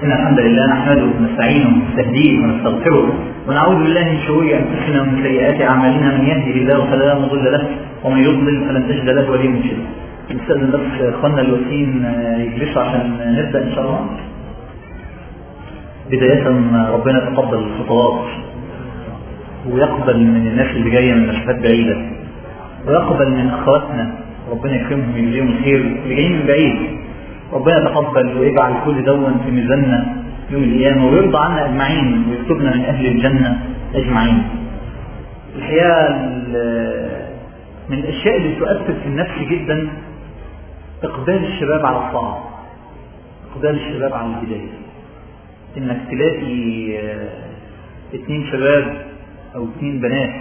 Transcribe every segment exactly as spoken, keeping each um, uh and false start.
إن الحمد لله نحمده ونستعينه ونستهديه ونستغفره ونعوذ بالله من شرور أنفسنا ومن سيئات أعمالنا. من يهده الله فلا مضل له ومن يضلل فلن تجد له وليا مرشدا. نستأذن بس إخواننا الوسيم يجلسوا عشان نبدأ إن شاء الله. بداية ربنا يتقبل الخطوات ويقبل من الناس اللي جاية من مسافات بعيدة، ويقبل من أخواتنا ربنا يكرمهم ويجزيهم الخير اللي جايين من بعيد. ربنا يتقبل ويجعل كل دون في ميزاننا يوم القيامة، ويرضى عنا أجمعين ويكتبنا من أهل الجنة أجمعين. الحقيقة من الأشياء اللي تؤثر في النفس جدا إقبال الشباب على الطاعة، إقبال الشباب على الهداية. إنك تلاقي اتنين شباب أو اتنين بنات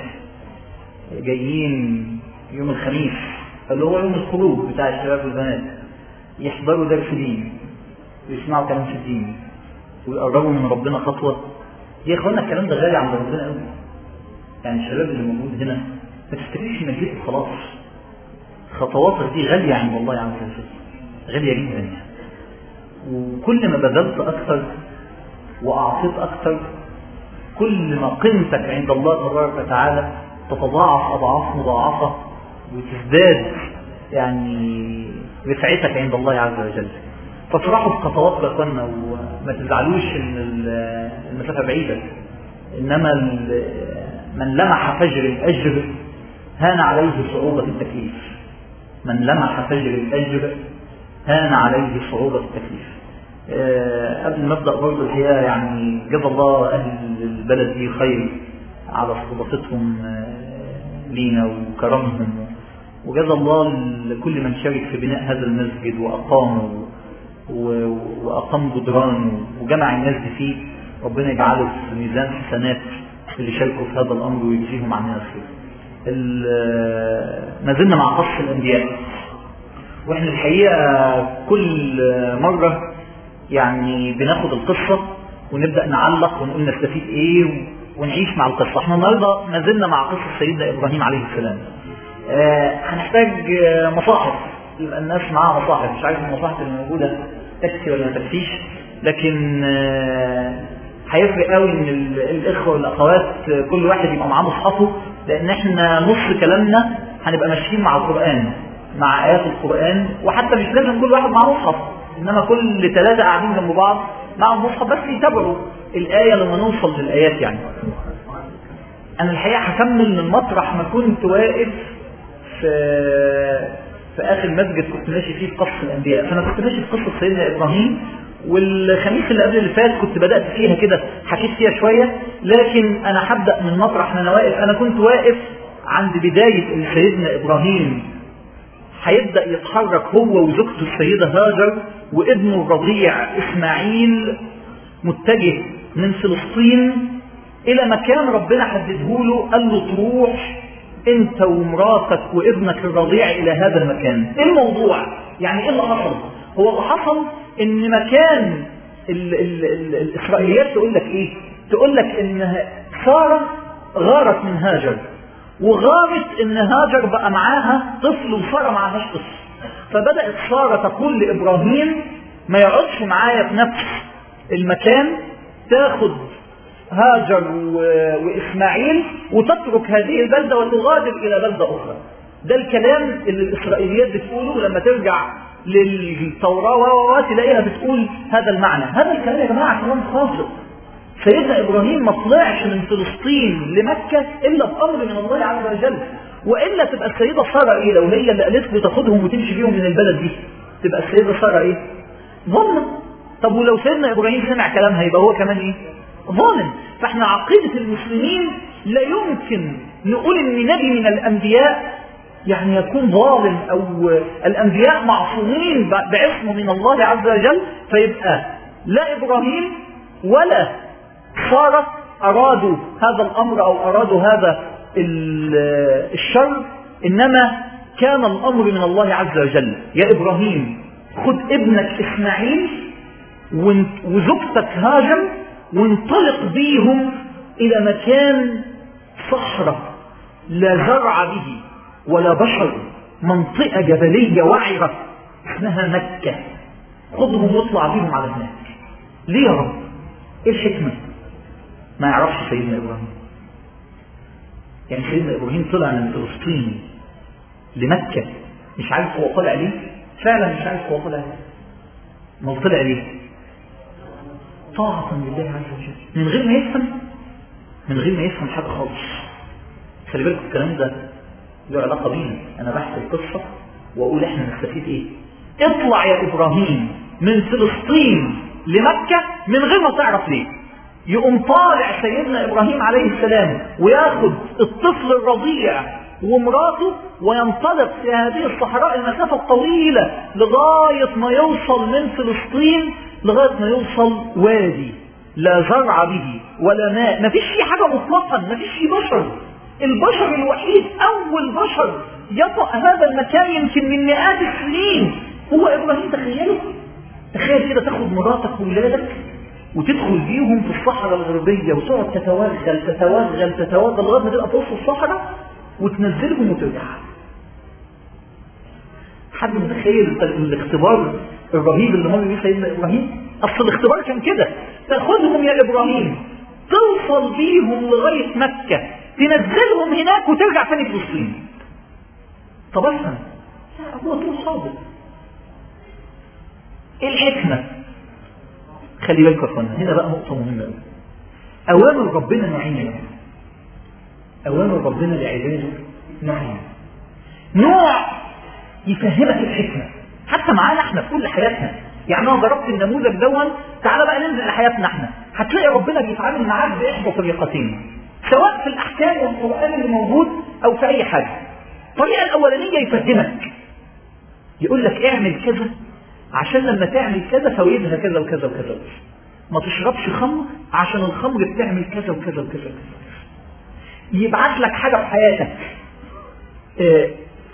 جايين يوم الخميس اللي هو يوم الخروج بتاع الشباب والبنات، يحضروا درس دين ويسمعوا كلام في الدين ويقربوا من ربنا خطوة. يا اخوانا الكلام ده غالي عند ربنا قوي. يعني الشباب اللي موجود هنا ما تفتكرش انك جيت خلاص، خطواتك دي غالية عند الله عز وجل، غالية جدا يعني. وكل ما بذلت اكثر واعطيت اكثر كل ما قيمتك عند الله تبارك وتعالى تتضاعف اضعاف مضاعفة وتزداد يعني رفعتك عند الله عز وجل. فافرحوا بخطوات اخواننا وما تزعلوش ان المسافه بعيده، انما من لمح فجر الاجر هان عليه صعوبه التكليف. من لمح فجر الاجر هان عليه صعوبه التكليف. أه قبل ما ابدا برضه الحقيقه يعني جزا الله اهل البلد دي خير على استضافتهم لينا وكرمهم، وجزا الله لكل من شارك في بناء هذا المسجد وأقامه وأقام جدرانه وجمع الناس دي فيه. ربنا يجعله في ميزان حسنات اللي شاركوا في هذا الأمر ويجزيهم عننا الخير. ما زلنا مع قصص الأنبياء، وإحنا الحقيقة كل مرة يعني بناخد القصة ونبدأ نعلق ونقول نستفيد إيه ونعيش مع القصة. إحنا النهاردة ما زلنا مع قصة سيدنا إبراهيم عليه السلام. آه هنحتاج آه مصاحف، يبقى الناس معاها مصاحف. مش عارف المصاحف اللي موجودة تكفي ولا ما تكفيش، لكن هيفرق آه قوي ان الاخوة والاخوات كل واحد يبقى معاه مصحفه، لان احنا نص كلامنا هنبقى ماشيين مع القرآن، مع آيات القرآن. وحتى مش لازم كل واحد معاه مصحف، انما كل ثلاثة قاعدين جنب بعض معهم مصحف بس يتابعوا الآية لما نوصل للآيات. يعني انا الحقيقة هكمل من مطرح ما كنت واقف في في آخر مسجد كنت ماشي فيه في قصة الأنبياء. فأنا كنت ماشي في قصة سيدنا إبراهيم، والخميس اللي قبل اللي فات كنت بدأت فيها كده حكيت فيها شوية، لكن أنا هبدأ من مطرح ما أنا واقف. أنا كنت واقف عند بداية إن سيدنا إبراهيم هيبدأ يتحرك هو وزوجته السيدة هاجر وابنه الرضيع إسماعيل، متجه من فلسطين إلى مكان ربنا حدده له، قال له تروح انت ومراتك وابنك الرضيع الى هذا المكان. ايه الموضوع؟ يعني ايه اللي حصل؟ هو اللي حصل ان مكان ال ال ال الاسرائيليات تقول لك ايه؟ تقول لك ان سارة غارت من هاجر، وغارت ان هاجر بقى معاها طفل وسارة معاهاش طفل. فبدأت سارة تقول لابراهيم ما يقعدش معايا في نفس المكان، تاخد هاجر وإسماعيل وتترك هذه البلدة وتغادر إلى بلدة أخرى. ده الكلام اللي الإسرائيليات بتقوله. لما ترجع للتوراة تلاقيها بتقول هذا المعنى. هذا الكلام يا جماعة كلام خاطئ. سيدنا إبراهيم ما طلعش من فلسطين لمكة إلا بأمر من الله عز وجل، وإلا تبقى السيدة سارة إيه لو هي اللي قالت له تاخدهم وتمشي بيهم من البلد دي؟ تبقى السيدة سارة إيه؟ ظلمة. طب ولو سيدنا إبراهيم سمع كلامها يبقى هو كمان إيه؟ ظالم. فاحنا عقيدة المسلمين لا يمكن نقول ان نبي من الانبياء يعني يكون ظالم، او الانبياء معصومين بعصمه من الله عز وجل، فيبقى لا ابراهيم ولا سارة ارادوا هذا الامر او ارادوا هذا الشر، انما كان الامر من الله عز وجل. يا ابراهيم خد ابنك اسماعيل وزوجتك هاجر وانطلق بيهم إلى مكان صحراء لا زرع به ولا بشر، منطقة جبلية وعرة اسمها مكة. خذهم واطلع بيهم على هناك. ليه يا رب؟ ايه الحكمة؟ ما يعرفش سيدنا ابراهيم. يعني سيدنا ابراهيم طلع من فلسطين لمكة مش عارف هو طلع ليه؟ فعلا مش عارف هو طلع ليه. ما طلع ليه؟ طاعة لله عز وجل، من غير ما يفهم من غير ما يفهم حاجة خالص. خلي بالكم الكلام ده له علاقة بينا. انا بحكي القصة واقول احنا نستفيد ايه. اطلع يا ابراهيم من فلسطين لمكة من غير ما تعرف ليه. يقوم طالع سيدنا ابراهيم عليه السلام وياخد الطفل الرضيع ومراته وينطلق في هذه الصحراء المسافة الطويلة لغاية ما يوصل من فلسطين لغاية ما يوصل وادي لا زرع به ولا ماء، ما فيش فيه حاجة مطلقا، ما فيش فيه بشر. البشر الوحيد أول بشر يطأ هذا المكان يمكن من مئات السنين هو إبراهيم. تخيلوا تخيل كده تاخد مراتك وولادك وتدخل بيهم في الصحراء الغربية وتقعد تتوغل تتوغل تتوغل لغاية ما تبقى في وسط الصحراء وتنزلهم وترجع. حد متخيل الاختبار الرهيب اللي مر بيه سيدنا ابراهيم؟ اصل الاختبار كان كده، تاخذهم يا ابراهيم توصل بيهم لغايه مكه تنزلهم هناك وترجع ثاني فلسطين. طب افهم، هو طول صادق. ايه الحكمه؟ خلي بالكم يا اخوانا، هنا بقى نقطه مهمه قوي. اوامر ربنا نوعين. اوامر ربنا لعباده نوعين. نوع يفهمك الحكمه حتى معانا احنا في كل حياتنا. يعني انا ضربت النموذج دون، تعال بقى ننزل لحياتنا احنا، هتلاقي ربنا بيتعامل معاك باحدى طريقتين، سواء في الاحكام والقران اللي موجود او في اي حاجه. الطريقه الاولانيه يفهمك، يقول لك اعمل كذا عشان لما تعمل كذا فوائدها كذا وكذا وكذا. ما تشربش خمر عشان الخمر بتعمل كذا وكذا وكذا وكذا. يبعث لك حاجه في حياتك، اه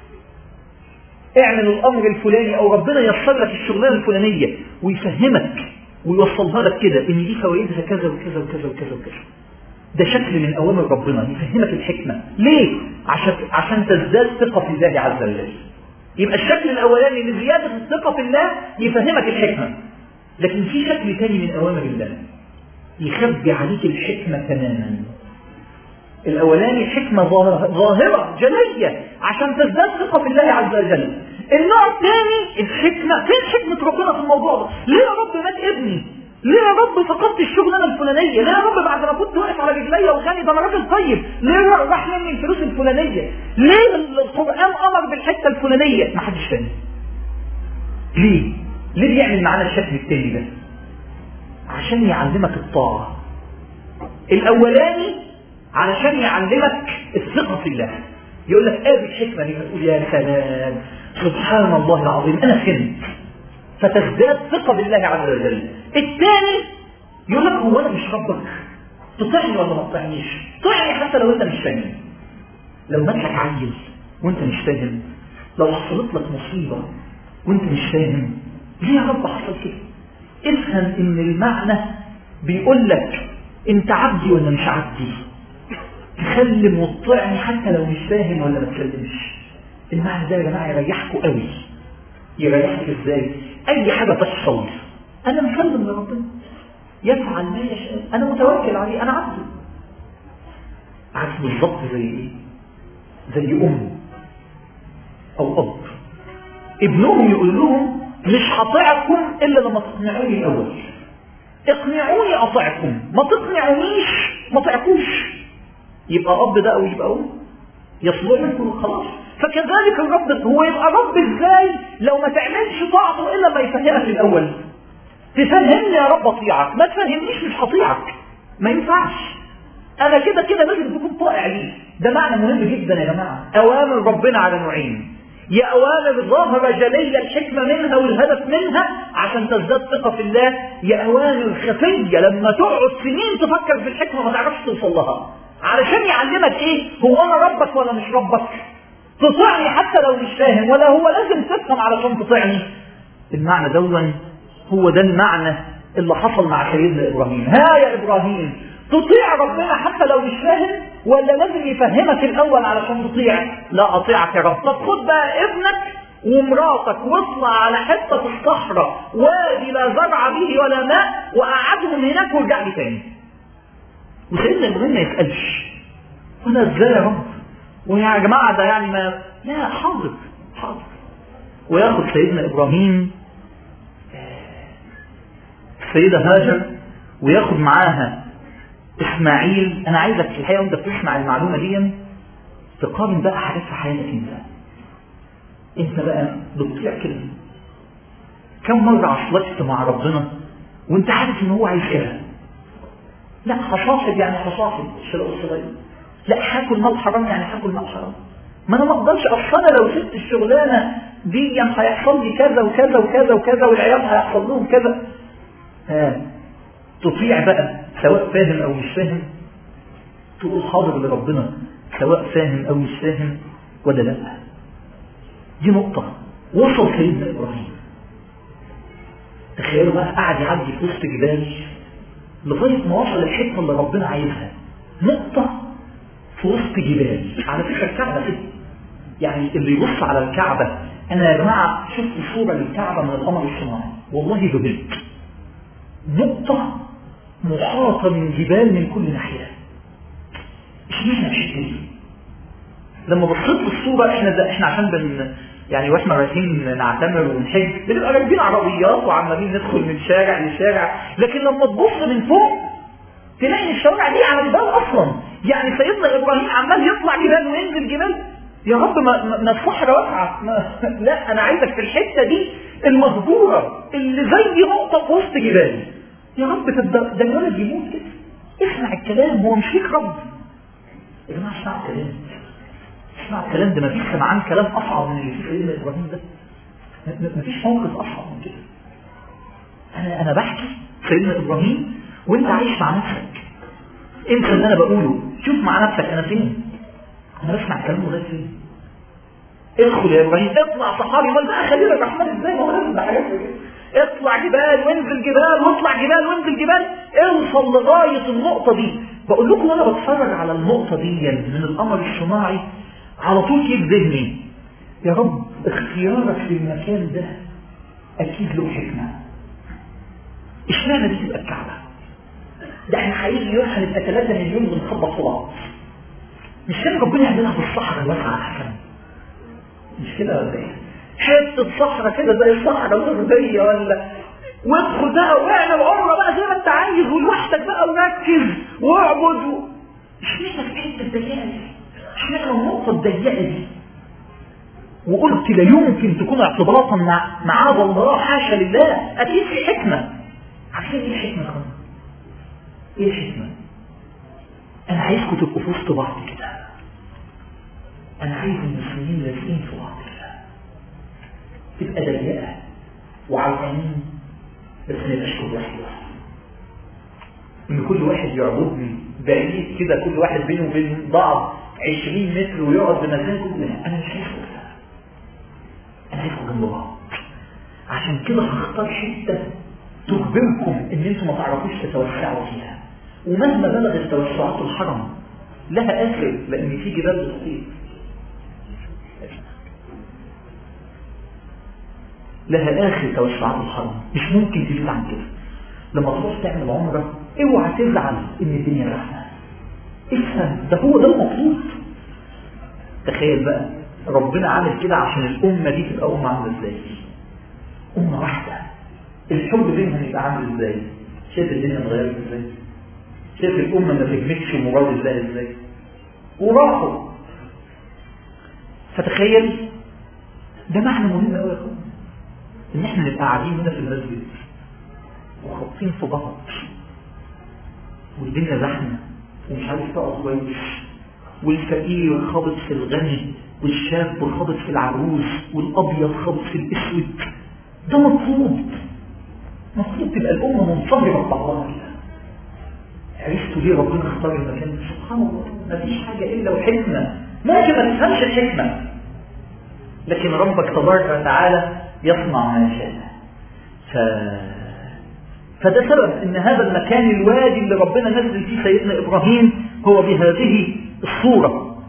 اعمل الامر الفلاني او ربنا ييسر لك الشغلانه الفلانيه ويفهمك ويوصلها لك كده ان دي فوائدها كذا وكذا وكذا وكذا وكذا. ده شكل من اوامر ربنا، يفهمك الحكمه. ليه؟ عشان عشان تزداد ثقه في الله عز وجل. يبقى الشكل الاولاني لزياده الثقه في الله يفهمك الحكمه. لكن في شكل ثاني من اوامر الله يخبي عليك الحكمه تماما. الاولاني حكمه ظاهره جليه عشان تزداد ثقه في الله عز وجل. النوع الثاني الحكمه، فين حكمه ربنا في الموضوع ده؟ ليه يا رب مات ابني؟ ليه يا رب فقدت الشغلانه الفلانيه؟ ليه يا رب بعد ما كنت واقف على رجلي وغني ده انا راجل طيب؟ ليه راح مني الفلوس الفلانيه؟ ليه القران امر بالحته الفلانيه؟ ما حدش فاهم. ليه؟ ليه بيعمل معانا الشكل الثاني ده؟ عشان يعلمك الطاعه. الاولاني علشان يعلمك الثقه في الله، يقول لك ادي الحكمه دي، فتقول يا سلام سبحان الله العظيم انا فهمت، فتزداد ثقه بالله عز وجل. الثاني يقول لك هو انا مش ربك؟ تطيعني ولا ما تطيعنيش؟ طيعني حتى لو انت مش فاهم. لو مات لك عيل وانت مش فاهم، لو حصلت لك مصيبه وانت مش فاهم، ليه يا رب حصل كده؟ افهم ان المعنى بيقول لك انت عبدي ولا مش عبدي، تسلم وتطيعني حتى لو مش فاهم ولا ما تسلمش. المعنى ده يا جماعه يريحكوا قوي. يريحك ازاي؟ اي حاجه تحصل انا مسلم لربنا، يفعل ما يشاء، انا متوكل عليه، انا عبده. عارف بالظبط زي ايه؟ زي ام او اب ابنهم يقول لهم مش هطيعكم الا لما تقنعوني الاول. اقنعوني اطيعكم، ما تقنعونيش ما طيعكوش. يبقى اب ده او يبقى ام يصلح منكم خلاص. فكذلك الرب هو يبقى رب ازاي لو ما تعملش طاعته الا ما يفهمك الاول. تفهمني يا رب اطيعك، ما تفهمنيش مش هطيعك، ما ينفعش. انا كده كده لازم تكون طائع لي. ده معنى مهم جدا يا جماعه. اوامر ربنا على نوعين، يا اوامر ظاهره جليه الحكمه منها والهدف منها عشان تزداد ثقه في الله، يا اوامر خفيه لما تقعد سنين تفكر في الحكمه ما تعرفش توصل لها. علشان يعلمك ايه؟ هو انا ربك ولا مش ربك؟ تطيعني حتى لو مش فاهم، ولا هو لازم تفهم علشان تطيعني؟ المعنى دون هو ده المعنى اللي حصل مع سيدنا ابراهيم. ها يا ابراهيم، تطيع ربنا حتى لو مش فاهم ولا لازم يفهمك الاول علشان تطيع؟ لا اطيعك يا رب. طب خد بقى ابنك ومراتك واطلع على حته في الصحراء وادي لا زرع به ولا ماء وقعدهم هناك وارجع لي تاني. وسيدنا ابراهيم ما يسالش وانا ازاي يا رب ويا جماعه ده يعني ما لا حاضر حاضر. وياخد سيدنا ابراهيم السيده هاجر وياخد معاها اسماعيل. انا عايزك في الحقيقه وانت بتسمع المعلومه دي تقارن بقى حاجات في حياتك. انت انت بقى بتطيع كده كم مره عصلت مع ربنا وانت عارف ان هو عايز كده؟ لا هصاحب يعني هصاحب الشراء الصغير، لا هاكل مال حرام يعني هاكل مال حرام. ما انا ما اقدرش اصل انا لو سبت الشغلانه دي هيحصل لي كذا وكذا وكذا وكذا والعيال هيحصل لهم كذا. ها تطيع بقى سواء فاهم او مش فاهم، تقول حاضر لربنا سواء فاهم او مش فاهم ولا لا. دي نقطة. وصل سيدنا ابراهيم تخيلوا بقى قاعد يعدي في وسط جبال لغاية ما وصل الحتة اللي ربنا عايزها. نقطة في وسط جبال. على فكرة الكعبة كده يعني اللي يبص على الكعبة، انا يا جماعة شفت صورة للكعبة من القمر الصناعي والله جبلت. نقطة محاطة من جبال من كل ناحية. اشمعنى الحتة دي؟ لما بصيت للصورة احنا ده احنا عشان بن يعني واحنا رايحين نعتمر ونحج بنبقى راكبين عربيات وعمالين ندخل من شارع لشارع، لكن لما تبص من فوق تلاقي الشوارع دي على جبال اصلا. يعني سيدنا ابراهيم عمال يطلع جبال وينزل جبال. يا رب ما ما الصحراء واسعه. لا انا عايزك في الحته دي المهجوره اللي زي نقطه في وسط جبال. يا رب ده الولد يموت كده. اسمع الكلام، هو مش فيك رب يا جماعه. اسمع الكلام، اسمع الكلام ده. مفيش سمعان كلام اصعب من اللي فيه سيدنا ابراهيم ده. مفيش موقف اصعب من كده. انا انا بحكي سيدنا ابراهيم وانت عايش مع نفسك. انت اللي انا بقوله شوف مع نفسك انا فين. انا بسمع كلامه ده فين. ادخل يا ابراهيم، اطلع صحاري. امال بقى خليل الرحمن ازاي؟ ما هو لازم ده حاجات كده. اطلع جبال وانزل جبال واطلع جبال وانزل جبال، اوصل لغايه النقطه دي. بقول لكم وانا بتفرج على النقطه دي من القمر الصناعي على طول كيف ذهني يا رب اختيارك للمكان ده اكيد له حكمه. اشمعنى دي تبقى الكعبه؟ ده احنا هيجي يوم هنبقى ثلاثة مليون بنخبط في بعض. مش كان ربنا يعملها في الصحراء الواسعه احسن؟ مش كده ولا ايه؟ حته صحراء كده زي الصحراء الغربيه ولا وادخل بقى واعمل عمره بقى زي ما انت عايز ولوحدك بقى وركز واعبد و... اشمعنى في حته الضيقه دي؟ اشمعنى النقطه الضيقه دي؟ وقلت لا يمكن تكون اعتباطا مع معاذ الله حاشا لله، اكيد في حكمه. عارفين ايه الحكمه كمان؟ ايه الحكمه؟ انا عايزكم تبقوا في وسط بعض كده. انا عايز المسلمين لازقين في بعض كده، تبقى ضيقه وعلقانين بس ما يبقاش كل واحد لوحده. ان كل واحد يعبدني بعيد كده، كل واحد بينه وبين بعض عشرين متر ويقعد بمكان كله. انا مش عايز كده، انا عايزكم جنب بعض. عشان كده هختار حته تجبركم ان انتم ما تعرفوش تتوسعوا فيها. ومهما بلغت توسعات الحرم لها اخر، لان في جبال بتطير لها اخر. توسعات الحرم مش ممكن تزيد عن كده. لما تروح تعمل عمره اوعى تزعل ان الدنيا زحمه. افهم ده هو ده المطلوب. تخيل بقى ربنا عامل كده عشان الامه دي تبقى امه عامله ازاي؟ امه واحده. الحب بينهم يبقى عامل ازاي؟ شايف الدنيا اتغيرت ازاي؟ شايف الامه ما تجمدش مراد الله ازاي؟ وراحوا. فتخيل ده معنى مهم قوي يا اخوان، ان احنا نبقى قاعدين هنا في المسجد وخابطين في بعض والدنيا زحمه ومش عارف تقعد كويس، والفقير خابط في الغني والشاب خابط في العجوز والابيض خابط في الاسود. ده مطلوب. مطلوب تبقى الامه منصبره ببعضها كده. عرفتوا ليه ربنا اختار المكان؟ سبحان الله، مفيش حاجه الا وحكمه. ممكن ما تفهمش الحكمه، لكن ربك تبارك وتعالى يصنع ما يشاء. ف... فده سبب ان هذا المكان الوادي اللي ربنا نزل فيه سيدنا ابراهيم هو بهذه الصورة.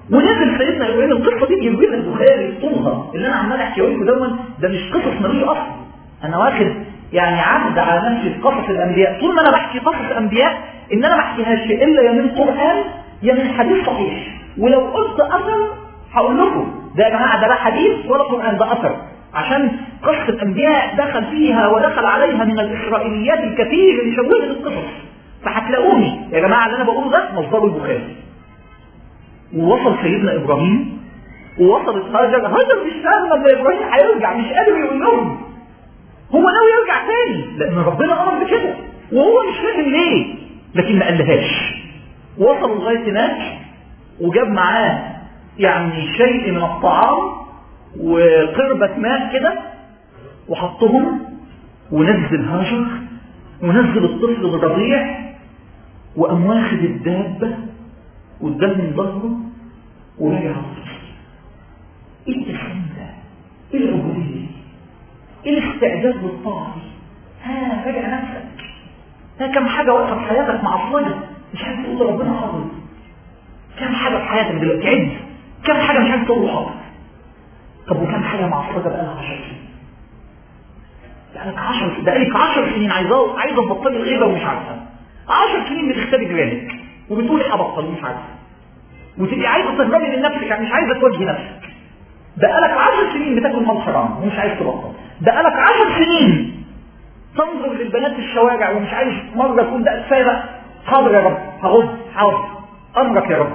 ونزل سيدنا ابراهيم. القصه دي بيجيب البخاري طولها اللي انا عمال احكيه لكم دون، ده مش قصص نبي اصلا، انا واخد يعني عهد على نفسي في قصص الانبياء. طول ما انا بحكي قصص الانبياء ان انا ما احكيهاش الا يا من قران يا من حديث صحيح. ولو قلت اثر هقول لكم ده يا جماعه ده لا حديث ولا قران، ده اثر، عشان قصه الانبياء دخل فيها ودخل عليها من الاسرائيليات الكثير اللي شوهت القصص. فهتلاقوني يا جماعه اللي انا بقوله ده مصدره البخاري. ووصل سيدنا ابراهيم ووصلت هاجر. هاجر مش فاهمه ان ابراهيم هيرجع، مش قادر يقول لهم، هو ناوي يرجع تاني لان ربنا امر بكده وهو مش فاهم ليه، لكن ما قالهاش. وصلوا لغايه هناك وجاب معاه يعني شيء من الطعام وقربة ماء كده وحطهم، ونزل هاجر ونزل الطفل الرضيع، وقام واخد الدابه قدام من ظهره ورجع الطفل. ايه التسليم ده؟ ايه العبوديه؟ ايه الاستعداد للطاعه دي؟ ها راجع نفسك، ها كم حاجه واقفه في حياتك معصلجه مش عارف تقول ربنا حاضر. كم حاجه في حياتك دلوقتي عد، كم حاجه مش عارف تقول حاضر. طب وكم حاجه معصلجه بقالها عشر سنين؟ بقالك عشر بقالك عشر سنين عايزه عايزه تبطلي الغيبه ومش عارفه. عشر سنين بتختبي جيرانك وبتقولي هبطل مش عارفه، وتبقي عايزه تهربي من نفسك يعني مش عايزه تواجهي نفسك. بقالك عشر سنين بتاكل مال حرام ومش عايز تبطل. بقالك عشر سنين تنظر للبنات في الشوارع ومش عايز مره تقول ده كفايه بقى. حاضر يا رب هغض، حاضر امرك يا رب.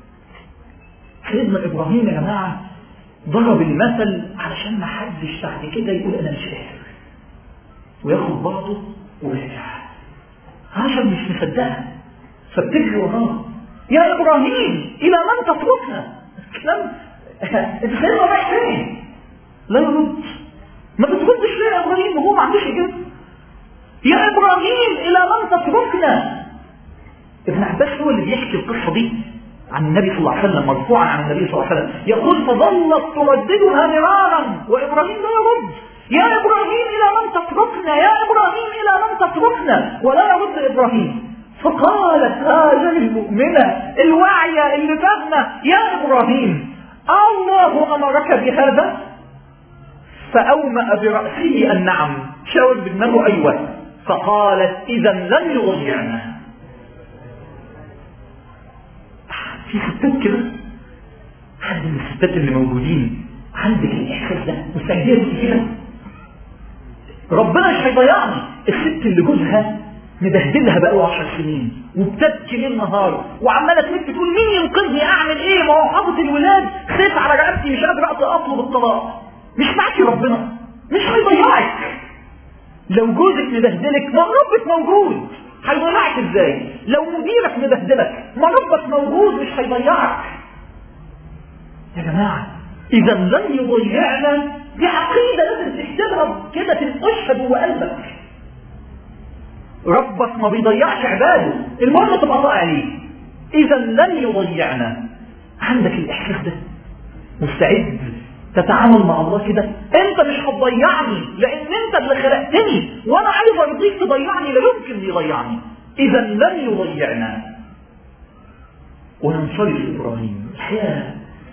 سيدنا ابراهيم يا جماعه ضرب المثل علشان ما حدش بعد كده يقول انا مش قادر وياخد بعضه ورجع. هاجر مش مصدقها فبتجري وراه، يا ابراهيم الى من تتركنا؟ كلام انت سيدنا رايح فين؟ لا يرد. ما بتردش ليه يا ابراهيم وهو ما عندوش اجابه؟ يا ابراهيم الى من تتركنا؟ ابن عباس هو اللي بيحكي القصه دي عن النبي صلى الله عليه وسلم، مرفوعا عن النبي صلى الله عليه وسلم، يقول فظلت ترددها مرارا وابراهيم لا يرد. يا ابراهيم الى من تتركنا؟ يا ابراهيم الى من تتركنا؟ ولا يرد ابراهيم. فقالت هاجر المؤمنه الواعيه اللي فاهمه، يا ابراهيم الله امرك بهذا؟ فاومأ برأسه النعم، شاور بدماغه ايوه. فقالت اذا لن يضيعنا. في ستات كده، حد من الستات اللي موجودين عندك الاحساس ده مستعجلة كده؟ ربنا مش هيضيعني. الست اللي جوزها مبهدلها بقاله عشر سنين وبتبكي ليل نهار وعماله تلف تقول مين ينقذني؟ اعمل ايه؟ ما هو حاطط الولاد سيف على رقبتي مش قادر اطلب الطلاق. مش معاكي ربنا، مش هيضيعك. لو جوزك مبهدلك ما ربك موجود، هيضيعك ازاي؟ لو مديرك مبهدلك ما ربك موجود مش هيضيعك. يا جماعه اذا لن يضيعنا دي عقيده لازم تحسبها كده تنقشها جوه قلبك. ربك ما بيضيعش عباده، المهم تبقى طايع عليه. اذا لن يضيعنا. عندك الاحساس ده؟ مستعد تتعامل مع الله كده؟ انت مش هتضيعني لان انت اللي خلقتني وانا عايز ارضيك تضيعني، لا يمكن يضيعني. اذا لن يضيعنا. وننصرف ابراهيم الحقيقه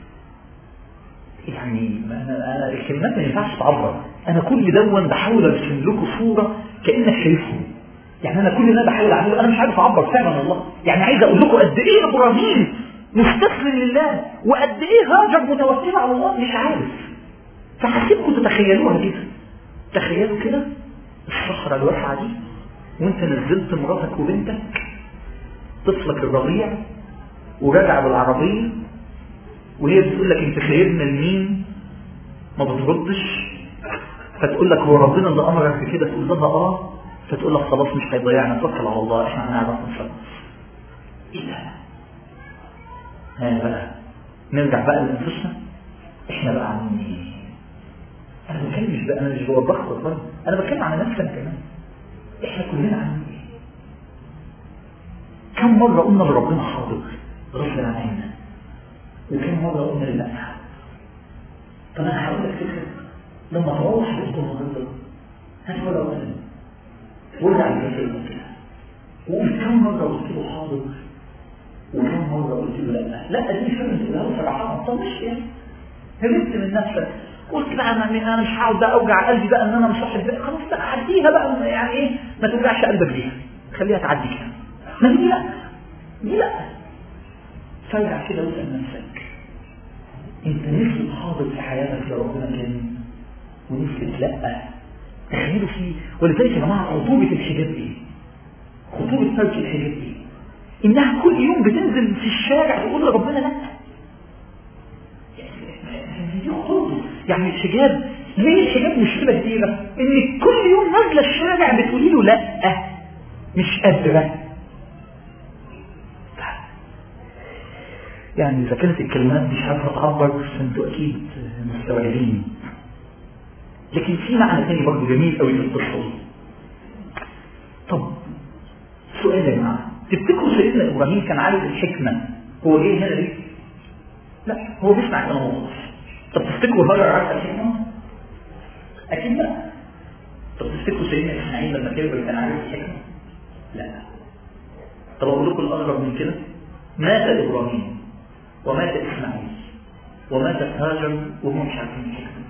يعني انا انا الكلمات ما ينفعش تعبر. انا كل دون بحاول ارسم لكم صوره كانك شايفهم. يعني انا كل ده بحاول اعمله انا مش عارف اعبر فعلا والله. يعني عايز اقول لكم قد ايه ابراهيم مستسلم لله وقد ايه هاجر متوكله على الله مش عارف. فحسيبكم تتخيلوها كده. تخيلوا كده الصخره الواسعه دي وانت نزلت مراتك وبنتك طفلك الرضيع وراجع بالعربيه وهي بتقول لك انت سايبنا لمين؟ ما بتردش. فتقول لك هو ربنا اللي امرك بكده؟ تقول لها اه. فتقول لك خلاص مش هيضيعنا، توكل على الله احنا هنعرف نتصرف. ايه ده؟ ها بقى نرجع بقى لانفسنا. احنا بقى عاملين ايه؟ انا ما بتكلمش بقى، انا مش بوضح لك، انا بتكلم على نفسي كمان. احنا كلنا عاملين ايه؟ كم مره قلنا لربنا حاضر غصب عننا، وكم مره قلنا لا. طب انا هقول لك فكره، لما تروح بيت النهارده هات ورقه وقلم وارجع للكتاب كده وقول كم مره قلت له حاضر وكم مرة قلت له لا لا دي مش فاهم تقولها له صراحة ما تطنش يعني هربت من نفسك قلت بقى انا انا مش هقعد بقى اوجع قلبي بقى ان انا مصاحب بقى خلاص بقى عديها بقى يعني ايه ما توجعش قلبك بيها خليها تعدي كده ما دي لا دي لا فارجع كده واسال نفسك انت نفسك حاضر في حياتك يا ربنا كان ونفسك لا تخيلوا فيه. ولذلك يا جماعه خطوبه الحجاب ايه؟ خطوبه ترك الحجاب ايه؟ انها كل يوم بتنزل في الشارع تقول لربنا لا. دي خطوبه يعني الحجاب. ليه الحجاب مشكله كبيره؟ ان كل يوم نازله الشارع بتقولي له لا مش قادره. يعني اذا كانت الكلمات مش عارفه تعبر فانتوا اكيد مستوعبين. لكن في معنى ثاني برضه جميل قوي في القصه دي. طب سؤال يا جماعه، تفتكروا سيدنا ابراهيم كان عارف الحكمه هو ايه هنا ليه؟ لا هو بيسمع كلام الله. طب تفتكروا هاجر عارف الحكمه؟ اكيد لا. طب تفتكروا سيدنا اسماعيل لما كبر كان عارف الحكمه؟ لا. طب اقول لكم الاغرب من كده، مات ابراهيم ومات اسماعيل وماتت هاجر وهم مش عارفين الحكمه.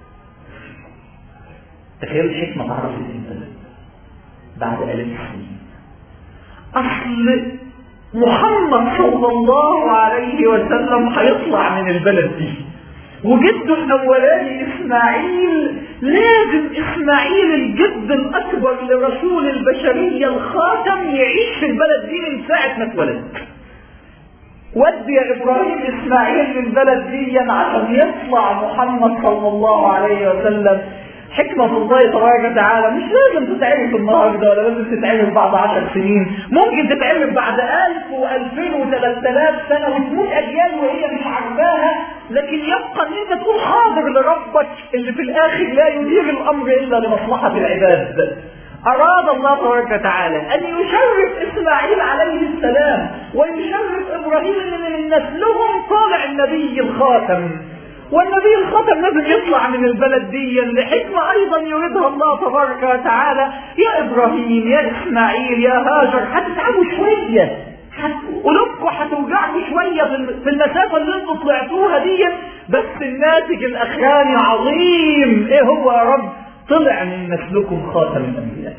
تخيلوا الحكمه تعرفت امتى؟ بعد آلاف السنين. اصل محمد صلى الله عليه وسلم هيطلع من البلد دي وجده الاولاني اسماعيل، لازم اسماعيل الجد الاكبر لرسول البشريه الخاتم يعيش في البلد دي من ساعه ما اتولد. ودي يا ابراهيم اسماعيل من البلد دي عشان يطلع محمد صلى الله عليه وسلم. حكمة الله تبارك وتعالى مش لازم تتعرف النهارده ولا لازم تتعرف بعد عشر سنين، ممكن تتعرف بعد ألف وألفين وثلاث آلاف سنة وتموت أجيال وهي مش عارفاها، لكن يبقى إن أنت تكون حاضر لربك اللي في الآخر لا يدير الأمر إلا لمصلحة العباد. أراد الله تبارك وتعالى أن يشرف إسماعيل عليه السلام ويشرف إبراهيم أن من نسلهم طالع النبي الخاتم، والنبي الخاتم لازم يطلع من البلد دي لحكمة أيضا يريدها الله تبارك وتعالى. يا إبراهيم يا إسماعيل يا هاجر هتتعبوا شوية، قلوبكم هتوجعكم شوية في المسافة اللي انتم طلعتوها دي، بس الناتج الأخراني عظيم. إيه هو يا رب؟ طلع من نسلكم خاتم الأنبياء.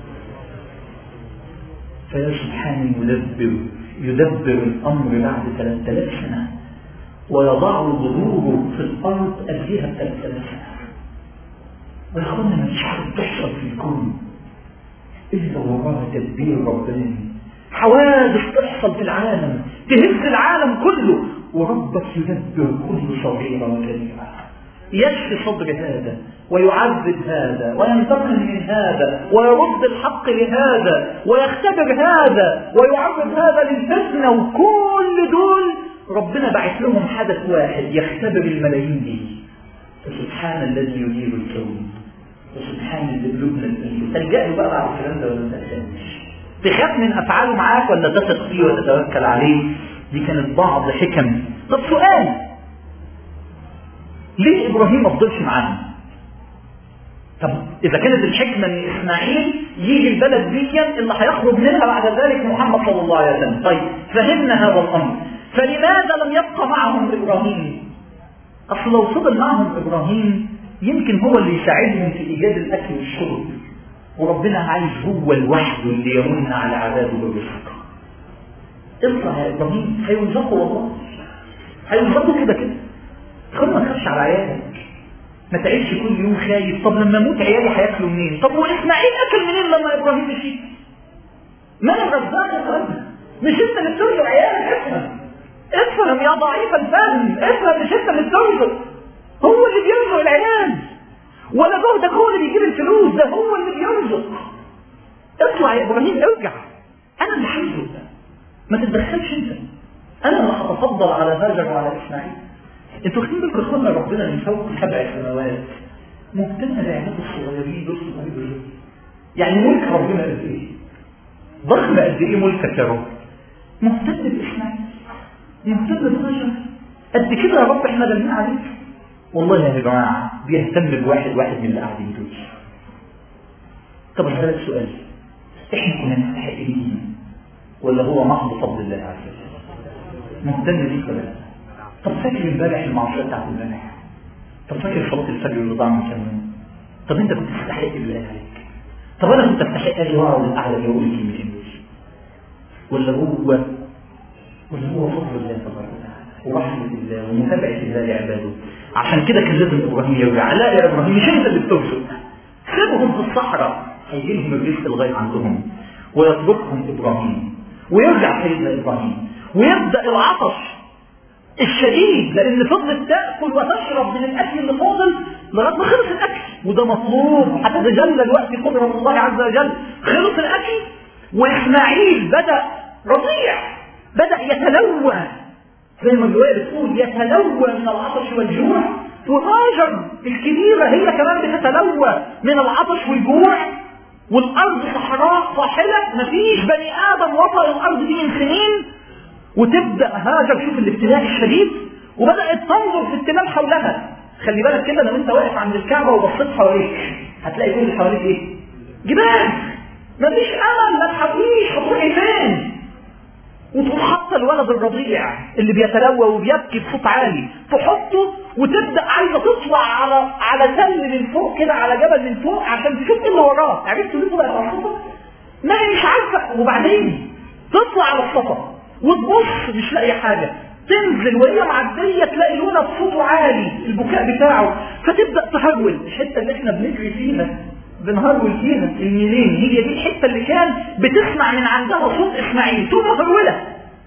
فيا سبحانه يدبر يدبر الأمر بعد ثلاثة آلاف سنة ويضع ظهوره في الأرض قبلها بثلاثة آلاف سنة. ويخلنا ما فيش حاجة تحصل في الكون إلا وراها تدبير رباني. حوادث تحصل في العالم تهز العالم كله وربك يدبر كل صغيرة وكبيرة، يشفي صدر هذا ويعذب هذا وينتقم من هذا ويرد الحق لهذا ويختبر هذا ويعرض هذا للفتنة، وكل دول ربنا بعث لهم حدث واحد يختبر الملايين دي. فسبحان الذي يدير الكون وسبحان اللي بلبنا الإيد. تلجأ له بقى بعد الكلام ده ولا تلجأش؟ تخاف من أفعاله معاك ولا تثق فيه وتتوكل عليه؟ دي كانت بعض حكم. طب سؤال، ليه إبراهيم ما فضلش معاهم؟ طب إذا كانت الحكمة من إسماعيل يجي البلد دي اللي هيخرج منها بعد ذلك محمد صلى الله عليه وسلم. طيب فهمنا هذا الأمر، فلماذا لم يبقى معهم إبراهيم؟ أصل لو فضل معهم إبراهيم يمكن هو اللي يساعدهم في إيجاد الأكل والشرب، وربنا عايز هو الوحيد اللي يمن على عباده بالرزق. اطلع يا إبراهيم، هيرزقوا والله، هيرزقوا كده كده. خلنا ما تخافش على عيالك، ما تعيش كل يوم خايف طب لما اموت عيالي هياكلوا منين؟ طب واسماعيل اكل منين لما ابراهيم مشي؟ من الرزاق يا رب؟ مش انت اللي بترزق عيالك؟ افهم افهم يا ضعيف الفهم، افهم مش انت اللي بترزق، هو اللي بيرزق العيال، ولا جهدك هو اللي بيجيب الفلوس، ده هو اللي بيرزق. اطلع يا ابراهيم، ارجع، انا اللي هرزق، ما تتدخلش انت، انا اللي هتفضل على هاجر وعلى اسماعيل. انتوا واخدين بالكم اخوانا ربنا من فوق سبع سماوات مهتم بعباده الصغيرين دول صغيرين. يعني ملك ربنا قد ايه؟ ضخم قد ايه ملكك يا رب؟ مهتم باسماعيل، مهتم بهاجر قد كده يا رب، احنا دلنا عليك. والله يا جماعه بيهتم بواحد واحد من اللي قاعدين دول. طب هسألك سؤال، احنا كنا نستحق مين ولا هو محض فضل الله عز وجل؟ مهتم بيك ولا لا؟ طب فاكر امبارح المعصيه بتاعت امبارح؟ طب فاكر صلاه الفجر اللي ضاع من كام يوم؟ طب انت كنت تستحق اللي قال عليك؟ طب انا كنت استحق اجي واقعد الاعلى دي واقول كلمتين دول؟ ولا هو ولا هو فضل الله تبارك وتعالى ورحمه الله ومتابعه الله لعباده؟ عشان كده كان لازم ابراهيم يرجع. لا يا ابراهيم مش انت اللي بتوصل، سيبهم في الصحراء هيجي لهم الرزق لغايه عندهم ويتركهم ابراهيم ويرجع سيدنا ابراهيم ويبدا العطش الشديد، لان فضلت تاكل وتشرب من الاكل اللي فاضل لغايه ما خلص الاكل، وده مطلوب حتى تجلى الوقت قدره الله عز وجل. خلص الاكل واسماعيل بدا رضيع، بدا يتلوى زي ما الروايه بتقول يتلوى من العطش والجوع، وهاجر الكبيره هي كمان بتتلوى من العطش والجوع، والارض صحراء صاحله مفيش بني ادم وطأ الارض دي من سنين، وتبدا هاجر شوف الابتلاء الشديد وبدات تنظر في التلال حولها. خلي بالك كده لو انت واقف عند الكعبه وبصيت حواليك هتلاقي كل اللي حواليك ايه؟ جبال، مفيش امل، ما تحاوليش هتروحي فين؟ وتقوم حاطه الولد الرضيع اللي بيتلوى وبيبكي بصوت عالي تحطه وتبدا عايزه تطلع على على تل من فوق كده، على جبل من فوق عشان تشوف ايه اللي وراه. عرفتوا ليه طلعت على الصفا؟ ما هي مش عارفه، وبعدين تطلع على الصفا وتبص مش لاقي حاجه، تنزل وهي معديه تلاقي الولد صوته عالي البكاء بتاعه، فتبدا تهرول. الحته اللي احنا بنجري فيها بنهرول فيها الميلين هي دي الحته اللي كان بتسمع من عندها صوت اسماعيل، تقوم مهروله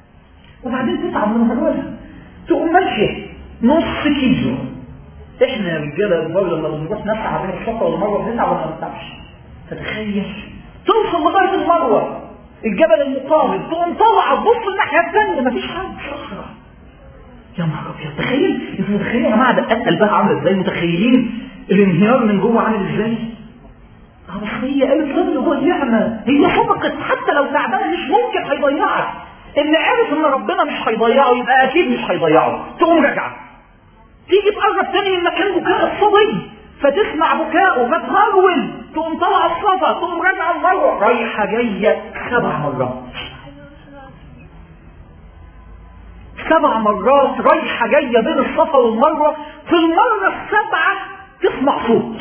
وبعدين تتعب من هرولها، تقوم ماشيه نص كيلو. احنا يا رجاله البر لما بنروح نسعى بين الصفا والمروه بنتعب وما بنتعبش، فتخيل توصل لغايه المروه الجبل المقابل تقوم طالعه تبص الناحيه الثانيه مفيش حاجه، صحراء. يا نهار ابيض، تخيل انتوا متخيلين يا جماعه دقات قلبها عامله ازاي؟ متخيلين الانهيار من جوه عامل ازاي؟ بس هي قالت له هو نعمه، هي صدقت حتى لو تعبانه مش ممكن هيضيعك، اللي عارف ان ربنا مش هيضيعه يبقى اكيد مش هيضيعه. تقوم راجعه تيجي تقرب تاني من مكان بكاء الصبي فتسمع بكاءه فتهرول، تقوم طالعه الصفا تقوم راجعه المروه، رايحه جايه سبع مرات سبع مرات رايحه جايه بين الصفا والمروه. في المره السبعه تسمع صوت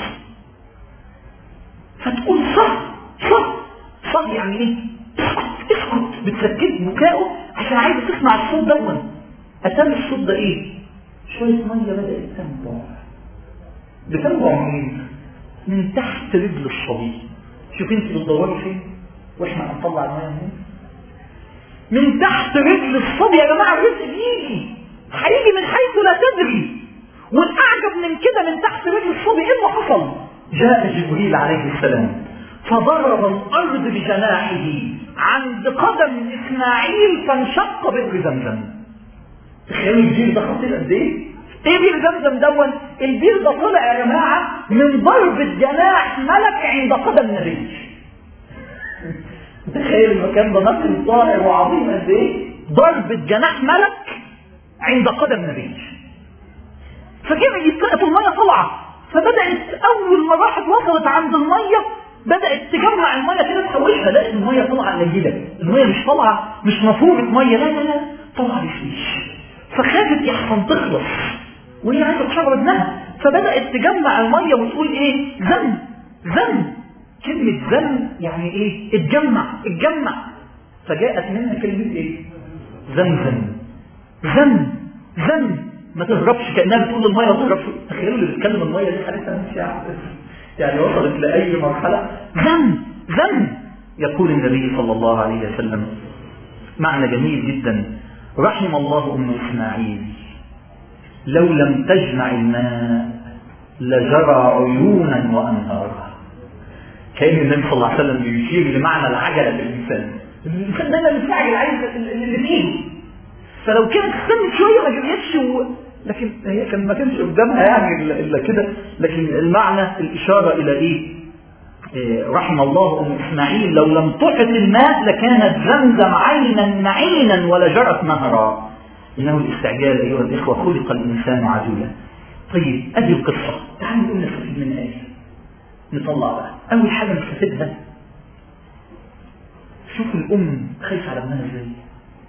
فتقول صح صح صح، يعني ايه؟ اسكت اسكت، بتسكت بكاؤه عشان عايزه تسمع الصوت ده. اتم الصوت ده ايه؟ شويه ميه بدات تنبع. بتنبع منين؟ من تحت رجل الصبي. شوف انت بتدوري فين واحنا هنطلع الميه منين؟ من تحت رجل الصبي. يا جماعه الرزق بيجي هيجي من حيث لا تدري، والاعجب من كده من تحت رجل الصبي ايه اللي حصل؟ جاء جبريل عليه السلام فضرب الارض بجناحه عند قدم اسماعيل فانشق بئر زمزم. تخيلوا البير ده خطير قد ايه؟ ايه بئر زمزم دون؟ البير ده طلع يا جماعه من ضربه جناح ملك عند قدم نبي. تخيل المكان ده نقل طائر وعظيم قد ايه؟ ضربه جناح ملك عند قدم نبي. فكده يتلقط الميه طلعه، فبدأت أول ما راحت وصلت عند المية بدأت تجمع المية كده تحوشها، لا المية طالعة قليلة، المية مش طالعة مش مفهومة مية، لا لا لا طالعة بفليش. فخافت يحصل تخلص وهي عايزة تحرر ابنها، فبدأت تجمع المية وتقول ايه؟ زم زم. كلمة زم يعني ايه؟ اتجمع اتجمع. فجاءت منها كلمة ايه؟ زمزم زم زم. ما تهربش كأنها بتقول المية ما تهربش. تخيلوا اللي بيتكلم المية دي حالتها مش يعني وصلت لأي مرحلة. زم زم. يقول النبي صلى الله عليه وسلم معنى جميل جدا: رحم الله أم إسماعيل لو لم تجمع الماء لجرى عيونا وأنهارا. كأن النبي صلى الله عليه وسلم بيشير لمعنى العجلة للإنسان. الإنسان دايما مستعجل عايز اللي فيه، فلو كانت استنت شويه ما جريتش و... لكن هي كان ما كانش قدامها يعني الا كده. لكن المعنى الاشاره الى ايه؟ إيه رحم الله ام اسماعيل لو لم تعط الماء لكانت زمزم عينا معينا ولجرت نهرا. انه الاستعجال ايها الاخوه خلق الانسان عجولا. طيب ادي القصه، تعالوا نقول نستفيد من ايه؟ نطلع بقى اول حاجه نستفيدها، شوف الام خايفه على ابنها ازاي.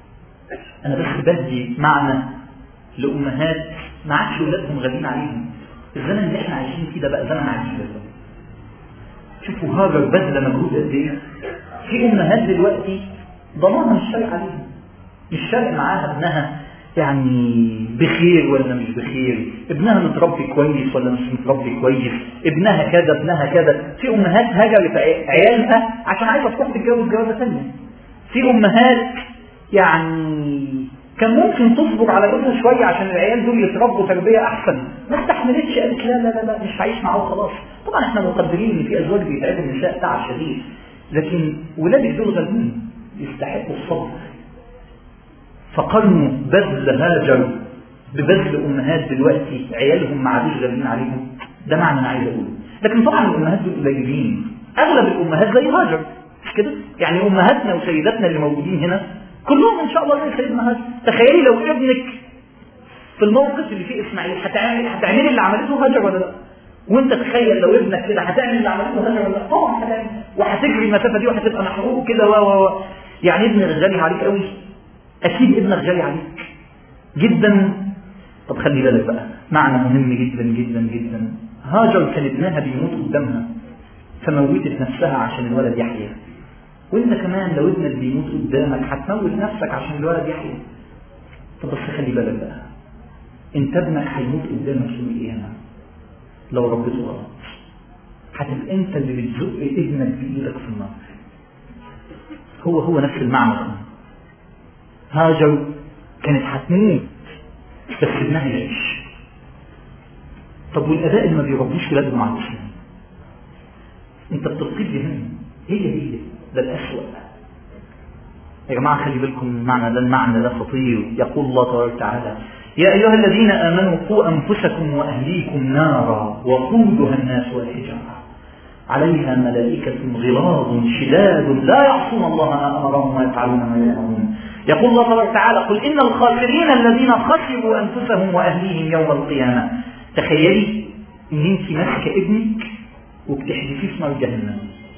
انا بس بدي معنى لامهات ما عادش ولادهم غاليين عليهم. الزمن اللي احنا عايشين فيه ده بقى زمن عجيب. شوفوا هاجر بذل مجهود قد ايه. في امهات دلوقتي ضمانها مش فارق عليهم، مش فارق معاها ابنها يعني بخير ولا مش بخير، ابنها متربي كويس ولا مش متربي كويس، ابنها كذا ابنها كذا. في امهات هجرت عيالها عشان عايزه تروح تتجوز جوازه ثانيه. في امهات يعني كان ممكن تصبر على ابنها شويه عشان العيال دول يتربوا تربيه احسن، ما استحملتش، قالت لا لا لا, لا مش هعيش معاه وخلاص. طبعا احنا مقدرين ان في ازواج بيتعبوا النساء تعب شديد، لكن ولادك دول غاليين يستحقوا الصبر. فقارنوا بذل هاجر ببذل امهات دلوقتي عيالهم ما عادوش غاليين عليهم. ده معنى انا عايز اقوله. لكن طبعا الامهات دول قليلين، اغلب الامهات زي هاجر مش كده؟ يعني امهاتنا وسيداتنا اللي موجودين هنا كلهم ان شاء الله زي سيدنا هاجر. تخيلي لو ابنك في الموقف اللي فيه اسماعيل هتعمل هتعملي اللي عملته هاجر ولا لا؟ وانت تخيل لو ابنك كده هتعمل اللي عملته هاجر ولا لا؟ طبعا هتعمل، وهتجري المسافه دي وهتبقى محروق كده و و يعني ابنك غالي عليك قوي، اكيد ابنك غالي عليك جدا. طب خلي بالك بقى معنى مهم جدا جدا جدا. هاجر كان ابنها بيموت قدامها فموتت نفسها عشان الولد يحيى، وانت كمان لو ابنك بيموت قدامك هتموت نفسك عشان الولد يحيى. طب بس خلي بالك بقى، انت ابنك هيموت قدامك يوم القيامه لو ربيته غلط، هتبقى انت اللي بتزق ابنك بايدك في النار. هو هو نفس المعنى. هاجر كانت هتموت بس ابنها يعيش. طب والاباء اللي ما بيربوش ولادهم على الاسلام، انت بتلقي جهنم. هي هي ده الاسوأ يا جماعه. خلي بالكم المعنى ده، المعنى ده خطير. يقول الله تبارك وتعالى: يا ايها الذين امنوا قوا انفسكم واهليكم نارا وقودها الناس والحجاره عليها ملائكه غلاظ شداد لا يعصون الله ما امرهم ويفعلون ما يؤمرون. يقول الله تبارك وتعالى: قل ان الخاسرين الذين خسروا انفسهم واهليهم يوم القيامه. تخيلي ان انت ماسكه ابنك وبتحدفيه في نار جهنم.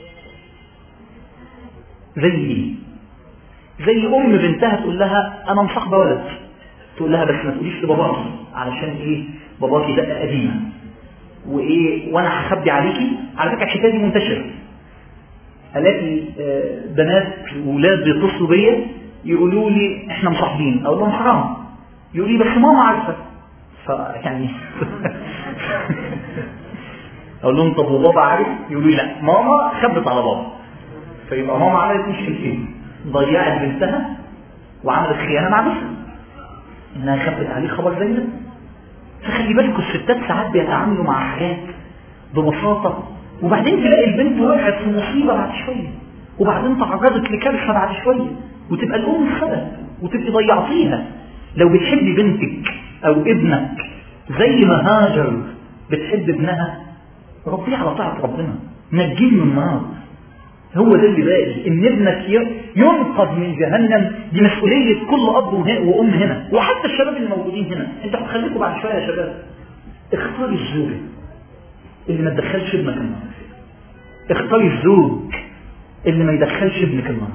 زي زي ام بنتها تقول لها انا مصاحبه ولد، تقول لها بس ما تقوليش لباباكي علشان ايه؟ باباكي دقه قديمه وايه وانا هخبي عليكي. على فكره الحكايه دي منتشره. الاقي بنات واولاد بيتصلوا بيا يقولوا لي احنا مصاحبين، اقول لهم حرام. يقول لي بس ماما عارفه. فيعني اقول لهم طب وبابا عارف؟ يقولوا لي لا ماما خبت على بابا. فيبقى ماما عملت مشكلتين، ضيعت بنتها وعملت خيانه مع بنتها انها خبت عليه خبر زي ده. فخلي بالكم الستات ساعات بيتعاملوا مع حاجات ببساطه، وبعدين تلاقي البنت وقعت في مصيبه بعد شويه، وبعدين تعرضت لكارثه بعد شويه، وتبقى الام السبب وتبقي ضيعتيها. لو بتحبي بنتك او ابنك زي ما هاجر بتحب ابنها، ربيه على طاعه ربنا، نجيه من النار. هو ده اللي باقي، ان ابنك ينقذ من جهنم. دي مسؤوليه كل اب وام هنا، وحتى الشباب اللي موجودين هنا. انت هتخليكم بعد شويه يا شباب اختاري الزوجه اللي ما تدخلش ابنك النار، اختاري الزوج اللي ما يدخلش ابنك النار.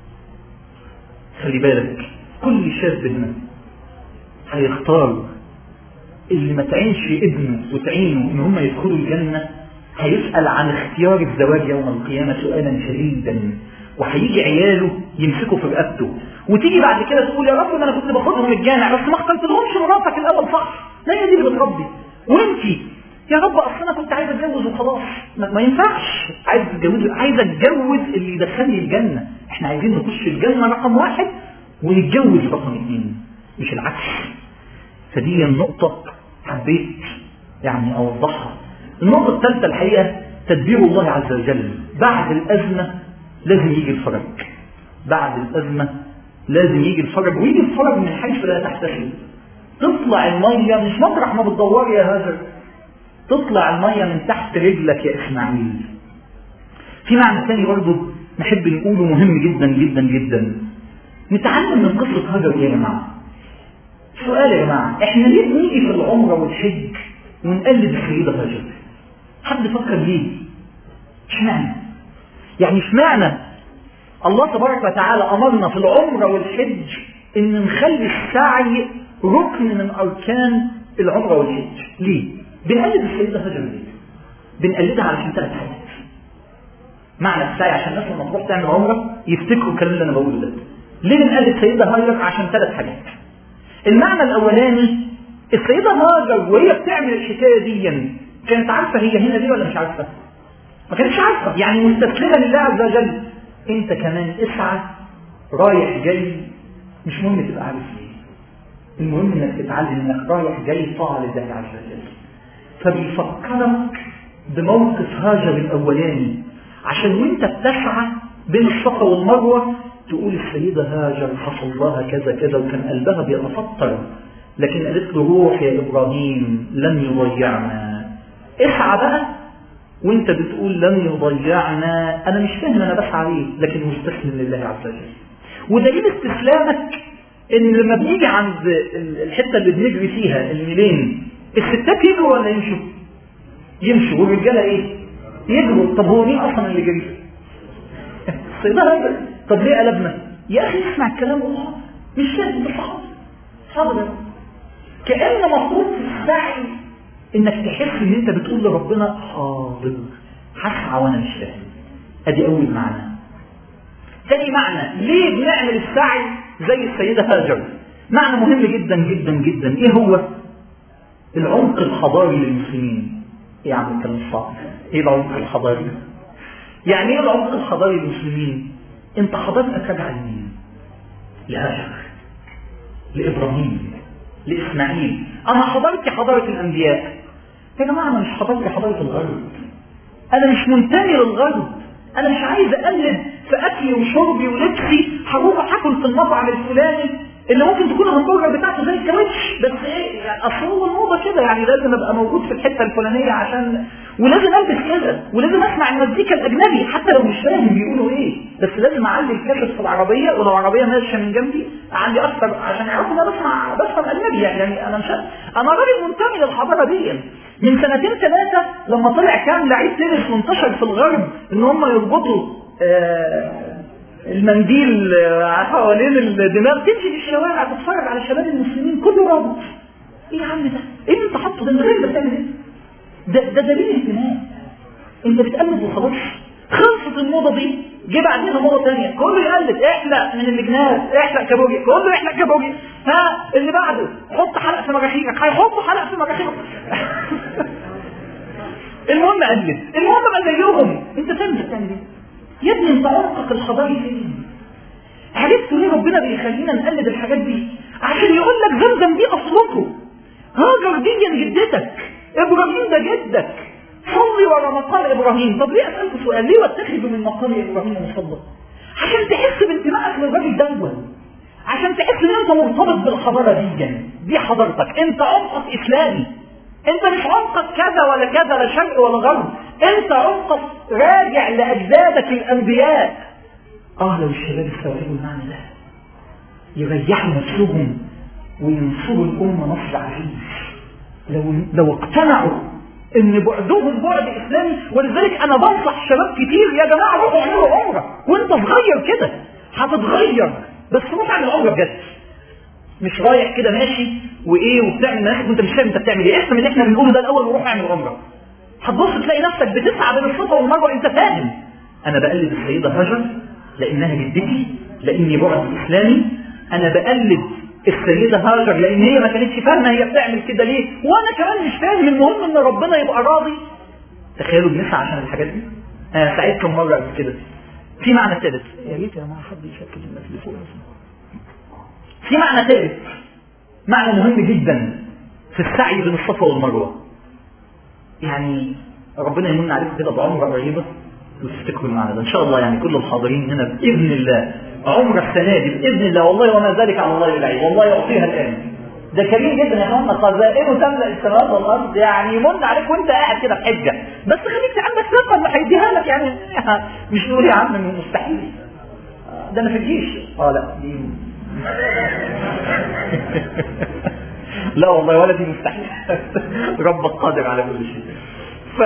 خلي بالك كل شاب هنا هيختار اللي ما تعينش ابنه وتعينه ان هم يدخلوا الجنه، هيسأل عن اختيار الزواج يوم القيامة سؤالا شديدا، وهيجي عياله يمسكوا في رقبته، وتيجي بعد كده تقول يا رب ما انا كنت باخدهم الجامع بس ما اخترتلهمش مراتك الاول صح، لا هي دي اللي بتربي. وانتي يا رب اصل انا كنت عايز اتجوز وخلاص. ما, ما ينفعش، عايز اتجوز، عايز اتجوز اللي يدخلني الجنة. احنا عايزين نخش الجنة رقم واحد ونتجوز رقم اثنين، مش العكس. فدي النقطة حبيت يعني اوضحها. النقطة الثالثة الحقيقة تدبير الله عز وجل. بعد الأزمة لازم يجي الفرج، بعد الأزمة لازم يجي الفرج، ويجي الفرج من حيث لا تحتسب. تطلع المية مش مطرح ما بتدور يا هاجر، تطلع المية من تحت رجلك يا إسماعيل. في معنى ثاني برضه نحب نقوله مهم جدا جدا جدا. نتعلم من قصة هاجر يا جماعة. سؤال يا جماعة، احنا ليه بنيجي في العمرة والحج ونقلد السيدة هاجر؟ حد فكر ليه؟ اشمعنى؟ يعني اشمعنى الله تبارك وتعالى امرنا في العمرة والحج ان نخلي السعي ركن من اركان العمره والحج. ليه؟ بنقلد السيده هاجر ليه؟ بنقلدها علشان ثلاث حاجات. معنى السعي عشان الناس لما تروح تعمل عمره يفتكروا الكلام اللي انا بقوله ده. ليه بنقلد السيده هاجر؟ عشان ثلاث حاجات. المعنى الاولاني، السيده هاجر وهي بتعمل الحكايه دي كانت عارفه هي هنا ليه ولا مش عارفه؟ ما كانتش عارفه، يعني مستسلمه لله عز وجل. انت كمان اسعى رايح جاي، مش مهم تبقى عارف ليه، المهم انك تتعلم انك رايح جاي طاعه لله عز وجل. فبيفكرك بموقف هاجر الاولاني، عشان وانت بتسعى بين الصفا والمروه تقول السيده هاجر حصل لها كذا كذا وكان قلبها بيتفطر، لكن قالت له روح يا ابراهيم لن يضيعنا. اسعى بقى وانت بتقول لن يضيعنا، انا مش فاهم انا بسعى ليه، لكن مستسلم لله عز وجل. ودليل استسلامك ان لما بنيجي عند الحته اللي بنجري فيها الميلين، الستات يجروا ولا يمشوا؟ يمشوا. والرجاله ايه؟ يجروا. طب هو مين اصلا اللي جري؟ السيده هاجر. طب ليه قلبنا؟ يا اخي اسمع الكلام والله مش فاهم. بس حاضر حاضر، كأن مفروض في السعي انك تحس ان انت بتقول لربنا حاضر هسعى وانا مش فاهم. ادي اول معنى. ثاني معنى، ليه بنعمل السعي زي السيده هاجر؟ معنى مهم جدا جدا جدا. ايه هو؟ العمق الحضاري للمسلمين. ايه يا عم الكلام الصعب؟ ايه العمق الحضاري؟ يعني ايه العمق الحضاري للمسلمين؟ انت حضارتك راجعه لمين؟ لهاجر، لابراهيم، لاسماعيل. انا حضارتي حضاره الانبياء. يا جماعه انا مش حضارتي حضاره الغرب، انا مش منتمي للغرب، انا مش عايز اقلد في اكلي وشربي ولبسي. هروح اكل في المطعم الفلاني اللي ممكن تكون الهمبرجر بتاعته زي الكاوتش، بس ايه يعني اصل هو الموضه كده، يعني لازم ابقى موجود في الحته الفلانيه عشان، ولازم البس كده، ولازم اسمع المزيكا الاجنبي حتى لو مش فاهم بيقولوا ايه، بس لازم اعلي الكاسيت في العربيه، ولو العربيه ماشيه من جنبي اعلي اكتر عشان يعرفوا ان انا بسمع بفهم اجنبي. يعني انا مش انا راجل منتمي للحضاره دي. من سنتين ثلاثه لما طلع كام لعيب تنس منتشر في الغرب ان هم يربطوا آه المنديل حوالين الدماغ، تمشي في الشوارع تتفرج على شباب المسلمين كله رابط. ايه يا عم ده؟ ايه اللي انت حاطه ده؟ انت غير بتعمل ايه؟ ده ده دليل انتماء. انت بتقلد وخلاص. خلصت الموضه دي، جه بعدين موضه ثانيه، كله يقلد. احلق من الجناز، احلق كابوجي، كله يحلق كابوجي. ها اللي بعده حط حلق في مراخيرك، هيحطوا حلق في مراخيرك. المهم قلد، المهم بقى زيهم. انت فاهم بتعمل ايه؟ يا ابني انت عمقك الحضاري فين؟ عرفت ليه ربنا بيخلينا نقلد الحاجات دي؟ عشان يقول لك زمزم دي اصلكم، هاجر دي جدتك، ابراهيم ده جدك، صلي ورا مقام ابراهيم. طب ليه اسالك سؤال؟ ليه واتخذوا من مقام ابراهيم مصلى؟ عشان تحس بانتمائك للراجل دوت، عشان تحس ان انت مرتبط بالحضاره دي. دي حضارتك، انت عمقك اسلامي، انت مش عمقك كذا ولا كذا، لا شرق ولا غرب، انت عمقك راجع لاجدادك الانبياء. اه لو الشباب استوعبوا المعنى ده يريحوا نفسهم وينصروا الامه نصر عزيز. لو لو اقتنعوا ان بعدهم بعد اسلامي. ولذلك انا بنصح شباب كتير، يا جماعه روحوا اعملوا عمره وانت صغير كده هتتغير، بس روح اعمل عمره بجد، مش رايح كده ماشي وايه وبتعمل مناسك وانت مش فاهم انت بتعمل ايه. افهم اللي احنا بنقوله ده الاول وروح اعمل عمره. هتبص تلاقي نفسك بتسعى بين الصفا والمروه. انت فاهم انا بقلد السيده هاجر لانها جدتي، لاني بعد اسلامي. انا بقلد السيده هاجر لان هي ما كانتش فاهمه هي بتعمل كده ليه، وانا كمان مش فاهم. المهم ان ربنا يبقى راضي. تخيلوا بنسعى عشان الحاجات دي. انا سعيت كم مره قبل كده. في معنى ثالث، يا ريت يا جماعه حد يشكل الناس اللي فوق. في معنى ثالث، معنى مهم جدا في السعي بين الصفا والمروه. يعني ربنا يمن عليكم كده بعمره قريبه وتفتكروا المعنى ده ان شاء الله. يعني كل الحاضرين هنا باذن الله عمره السنه دي باذن الله، والله وما ذلك على الله بالعين، والله يعطيها الان. ده كريم جدا يا اخوانا، خزائنه تملا السماوات والارض. يعني يمن عليك وانت قاعد كده في حجه، بس خليك عندك ثقه انه هيديها لك. يعني مش نقول يا عم مستحيل، ده انا في الجيش. اه لا دي لا والله ولا دي مستحيل. ربك قادر على كل شيء. ف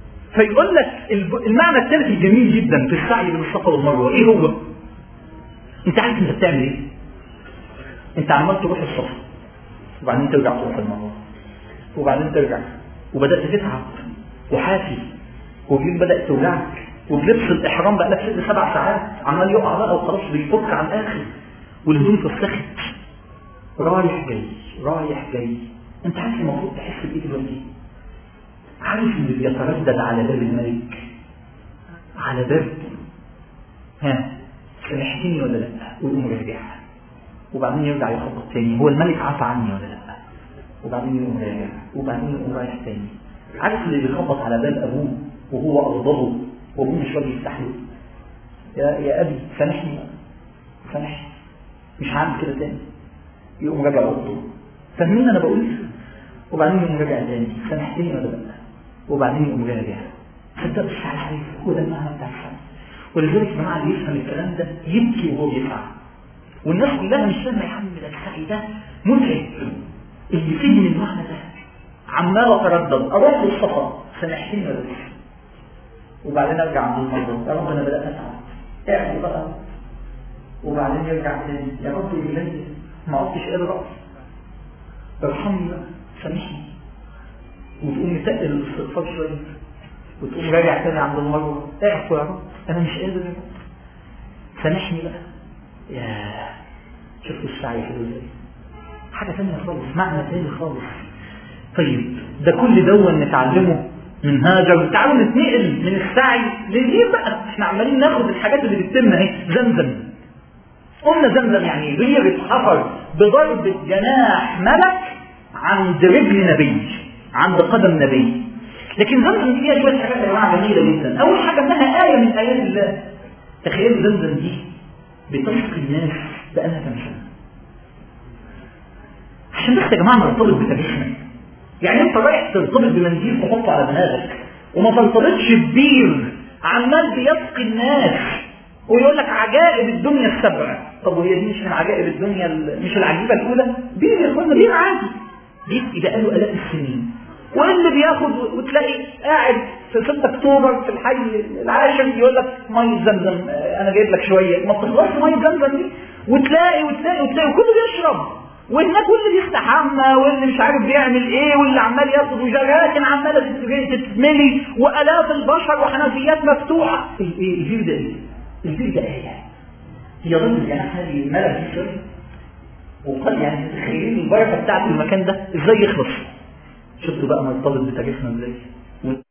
فيقول لك المعنى الثالث الجميل جدا في السعي بين الصفا والمروه ايه هو؟ انت عارف انت بتعمل ايه؟ انت عمال تروح الصف وبعدين ترجع تروح المروه وبعدين ترجع، وبدات تتعب وحافي والجيب بدات توجعك وبلبس الاحرام بقى لك ست سبع ساعات عمال يقع بقى وخلاص بيفك على الاخر والهدوم فسخت، رايح جاي رايح جاي. انت عارف المفروض تحس بايه دلوقتي؟ عارف اللي بيتردد على باب الملك، على باب ها سامحتني ولا لا، ويقوم راجع وبعدين يرجع يخبط تاني، هو الملك عفى عني ولا لا، وبعدين يقوم راجع وبعدين يقوم رايح تاني. عارف اللي بيخبط على باب ابوه وهو اغضبه وابوه مش راضي يفتح له، يا يا ابي سامحني سامحني مش هعمل كده تاني، يقوم راجع اوضته. فاهمين انا بقول؟ وبعدين يقوم راجع تاني سامحتني ولا لا، وبعدين يقوم راجع. صدق الشعر الحديث هو ده المعنى بتاع الشعر. ولذلك يا جماعه اللي يفهم الكلام ده يبكي وهو بيسعى، والناس كلها مش فاهمه يا عم ده السعي ده متعب. اللي فيه من المعنى ده عمال اتردد اروح للصفا سامحتني ولا لا، وبعدين ارجع عند المرضى يا رب انا بدات اتعب اعمل بقى، وبعدين يرجع تاني يا رب الهي ما عدتش قادر اقف ارحمني بقى سامحني، وتقوم متقل الاستغفار شويه وتقوم راجع تاني عند المرضى اعفو يا رب انا مش قادر يا رب سامحني بقى. يا شفتوا السعي حلو ازاي؟ حاجه ثانيه خالص، معنى ثاني خالص. طيب ده كل دون نتعلمه من هاجر. تعالوا نتنقل من السعي لليه بقى. احنا عمالين ناخد الحاجات اللي بتتم اهي. زمزم قلنا زمزم يعني غير اتحفر بضرب جناح ملك عند رجل نبي، عند قدم نبي. لكن زمزم دي فيها شويه حاجات يا جماعه جميله جدا. اول حاجه انها ايه من ايات الله. تخيلوا زمزم دي بتسقي الناس بقالها كام سنه. عشان بس يا جماعه نرتبط بتاريخنا. يعني انت رايح ترتبط بمنديل تحطه على دماغك وما ترتبطش ببير عمال بيسقي الناس ويقول لك عجائب الدنيا السبع. طب وهي دي مش من عجائب الدنيا مش العجيبه الاولى؟ بير يا اخوانا، بير عادي بيسقي بقاله الاف السنين. واللي بياخد وتلاقي قاعد في ستة اكتوبر في الحي العاشر يقول لك ميه زمزم انا جايب لك شويه، ما بتخلصش ميه زمزم دي. وتلاقي وتلاقي وتلاقي وكله بيشرب، وهناك واللي بيستحمى واللي مش عارف بيعمل ايه واللي عمال ياخد وجراكن عماله تتملي والاف البشر وحنفيات مفتوحه. ايه البير ده؟ ايه البير ده؟ ايه هي ضد يعني هذه الملل دي شويه. وقال يعني تخيلين البركه بتاعت المكان ده ازاي يخلص. شفتوا بقى مرتبط بتاريخنا ازاي.